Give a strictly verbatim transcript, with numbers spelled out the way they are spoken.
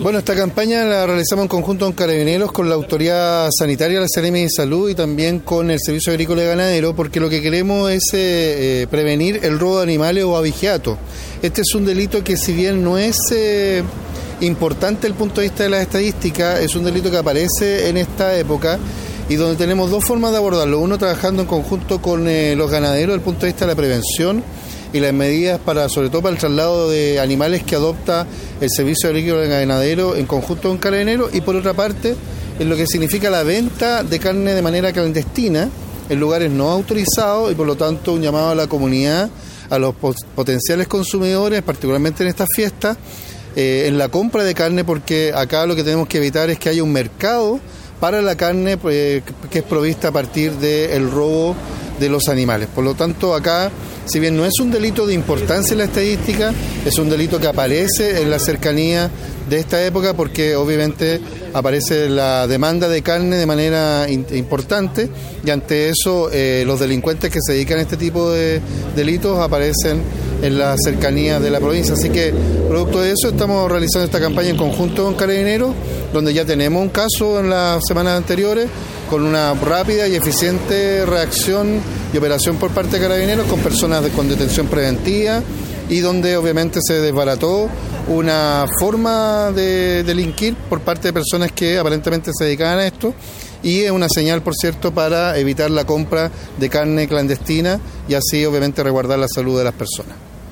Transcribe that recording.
Bueno, esta campaña la realizamos en conjunto con Carabineros, con la Autoridad Sanitaria, la Seremi de Salud y también con el Servicio Agrícola y Ganadero, porque lo que queremos es eh, prevenir el robo de animales o abigeato. Este es un delito que, si bien no es eh, importante desde el punto de vista de las estadísticas, es un delito que aparece en esta época y donde tenemos dos formas de abordarlo. Uno, trabajando en conjunto con eh, los ganaderos desde el punto de vista de la prevención y las medidas para, sobre todo para el traslado de animales que adopta el Servicio Agrícola y Ganadero en conjunto con Carabineros, y por otra parte en lo que significa la venta de carne de manera clandestina en lugares no autorizados, y por lo tanto un llamado a la comunidad, a los potenciales consumidores, particularmente en estas fiestas, eh, en la compra de carne, porque acá lo que tenemos que evitar es que haya un mercado para la carne eh, que es provista a partir del robo de los animales. Por lo tanto, acá, si bien no es un delito de importancia en la estadística, es un delito que aparece en la cercanía de esta época, porque obviamente aparece la demanda de carne de manera in- importante, y ante eso eh, los delincuentes que se dedican a este tipo de delitos aparecen en la cercanía de la provincia. Así que, producto de eso, estamos realizando esta campaña en conjunto con Carabineros, donde ya tenemos un caso en las semanas anteriores, con una rápida y eficiente reacción y operación por parte de Carabineros, con personas de, con detención preventiva, y donde obviamente se desbarató una forma de delinquir por parte de personas que aparentemente se dedicaban a esto, y es una señal, por cierto, para evitar la compra de carne clandestina y así obviamente resguardar la salud de las personas.